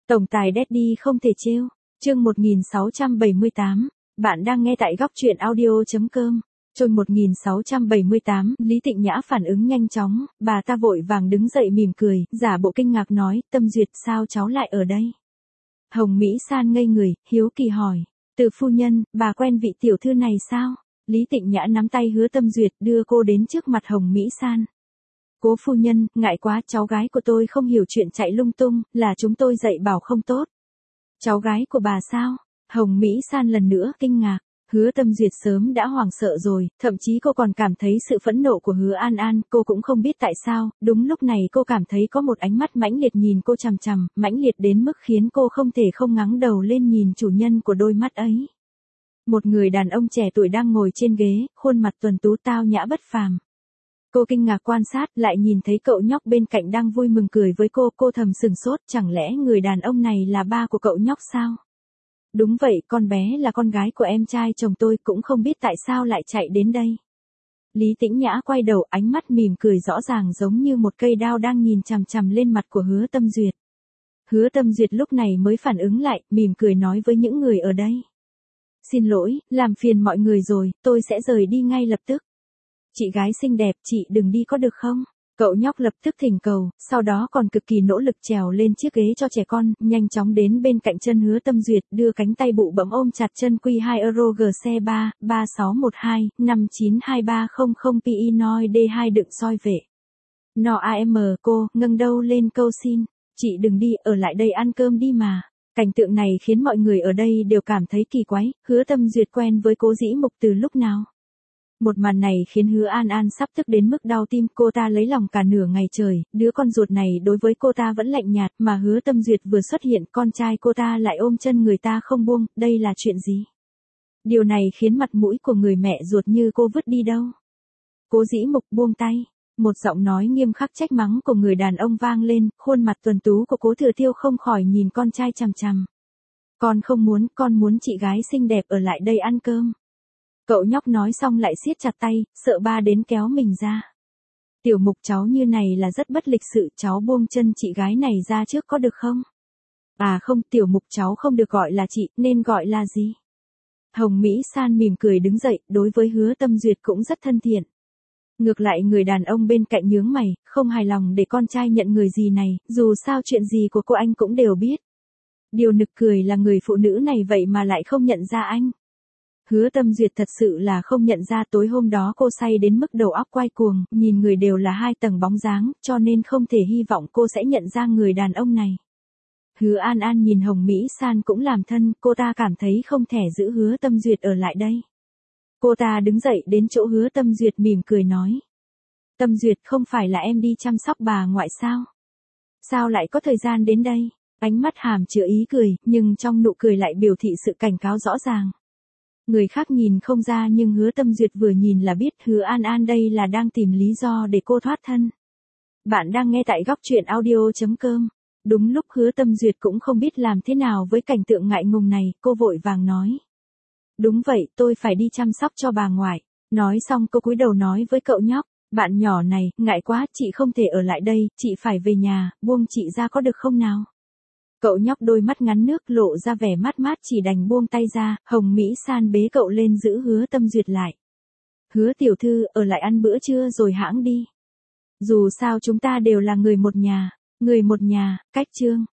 Tổng tài Daddy không thể trêu. Chương 1678. Bạn đang nghe tại góc truyện audio.com. Chương 1678, Lý Tịnh Nhã phản ứng nhanh chóng, bà ta vội vàng đứng dậy mỉm cười, giả bộ kinh ngạc nói, Tâm Duyệt sao cháu lại ở đây? Hồng Mỹ San ngây người, hiếu kỳ hỏi, Từ phu nhân, bà quen vị tiểu thư này sao? Lý Tịnh Nhã nắm tay Hứa Tâm Duyệt đưa cô đến trước mặt Hồng Mỹ San. Cố phu nhân, ngại quá, cháu gái của tôi không hiểu chuyện chạy lung tung, là chúng tôi dạy bảo không tốt. Cháu gái của bà sao? Hồng Mỹ San lần nữa kinh ngạc. Hứa Tâm Duyệt sớm đã hoảng sợ rồi, thậm chí cô còn cảm thấy sự phẫn nộ của Hứa An An, cô cũng không biết tại sao, đúng lúc này cô cảm thấy có một ánh mắt mãnh liệt nhìn cô chằm chằm, mãnh liệt đến mức khiến cô không thể không ngẩng đầu lên nhìn chủ nhân của đôi mắt ấy. Một người đàn ông trẻ tuổi đang ngồi trên ghế, khuôn mặt tuấn tú tao nhã bất phàm. Cô kinh ngạc quan sát, lại nhìn thấy cậu nhóc bên cạnh đang vui mừng cười với cô thầm sừng sốt, chẳng lẽ người đàn ông này là ba của cậu nhóc sao? Đúng vậy, con bé là con gái của em trai chồng tôi, cũng không biết tại sao lại chạy đến đây. Lý Tĩnh Nhã quay đầu, ánh mắt mỉm cười rõ ràng giống như một cây đao đang nhìn chằm chằm lên mặt của Hứa Tâm Duyệt. Hứa Tâm Duyệt lúc này mới phản ứng lại, mỉm cười nói với những người ở đây. Xin lỗi, làm phiền mọi người rồi, tôi sẽ rời đi ngay lập tức. Chị gái xinh đẹp, chị đừng đi có được không? Cậu nhóc lập tức thỉnh cầu, sau đó còn cực kỳ nỗ lực trèo lên chiếc ghế cho trẻ con, nhanh chóng đến bên cạnh chân Hứa Tâm Duyệt, đưa cánh tay bụ bẫm ôm chặt chân Q2 Euro GC3, 3612, 592300 PI Noi D2 đựng soi vệ. No AM cô, ngâng đầu lên câu xin, chị đừng đi, ở lại đây ăn cơm đi mà. Cảnh tượng này khiến mọi người ở đây đều cảm thấy kỳ quái, Hứa Tâm Duyệt quen với Cố Dĩ Mục từ lúc nào? Một màn này khiến Hứa An An sắp tức đến mức đau tim, cô ta lấy lòng cả nửa ngày trời, đứa con ruột này đối với cô ta vẫn lạnh nhạt, mà Hứa Tâm Duyệt vừa xuất hiện, con trai cô ta lại ôm chân người ta không buông, đây là chuyện gì? Điều này khiến mặt mũi của người mẹ ruột như cô vứt đi đâu. Cố Dĩ Mục buông tay, một giọng nói nghiêm khắc trách mắng của người đàn ông vang lên, khuôn mặt tuấn tú của Cố Thừa Thiêu không khỏi nhìn con trai chằm chằm. Con không muốn, con muốn chị gái xinh đẹp ở lại đây ăn cơm. Cậu nhóc nói xong lại siết chặt tay, sợ ba đến kéo mình ra. Tiểu Mục cháu như này là rất bất lịch sự, cháu buông chân chị gái này ra trước có được không? À không, Tiểu Mục cháu không được gọi là chị, nên gọi là gì? Hồng Mỹ San mỉm cười đứng dậy, đối với Hứa Tâm Duyệt cũng rất thân thiện. Ngược lại người đàn ông bên cạnh nhướng mày, không hài lòng để con trai nhận người gì này, dù sao chuyện gì của cô anh cũng đều biết. Điều nực cười là người phụ nữ này vậy mà lại không nhận ra anh. Hứa Tâm Duyệt thật sự là không nhận ra tối hôm đó cô say đến mức đầu óc quay cuồng, nhìn người đều là hai tầng bóng dáng, cho nên không thể hy vọng cô sẽ nhận ra người đàn ông này. Hứa An An nhìn Hồng Mỹ San cũng làm thân, cô ta cảm thấy không thể giữ Hứa Tâm Duyệt ở lại đây. Cô ta đứng dậy đến chỗ Hứa Tâm Duyệt mỉm cười nói. Tâm Duyệt không phải là em đi chăm sóc bà ngoại sao? Sao lại có thời gian đến đây? Ánh mắt hàm chứa ý cười, nhưng trong nụ cười lại biểu thị sự cảnh cáo rõ ràng. Người khác nhìn không ra nhưng Hứa Tâm Duyệt vừa nhìn là biết Hứa An An đây là đang tìm lý do để cô thoát thân. Bạn đang nghe tại góc truyện audio.com. Đúng lúc Hứa Tâm Duyệt cũng không biết làm thế nào với cảnh tượng ngại ngùng này, cô vội vàng nói. Đúng vậy, tôi phải đi chăm sóc cho bà ngoại. Nói xong cô cúi đầu nói với cậu nhóc, bạn nhỏ này, ngại quá, chị không thể ở lại đây, chị phải về nhà, buông chị ra có được không nào? Cậu nhóc đôi mắt ngắn nước lộ ra vẻ mát mát chỉ đành buông tay ra, Hồng Mỹ San bế cậu lên giữ Hứa Tâm Duyệt lại. Hứa tiểu thư, ở lại ăn bữa trưa rồi hãng đi. Dù sao chúng ta đều là người một nhà, cách chương.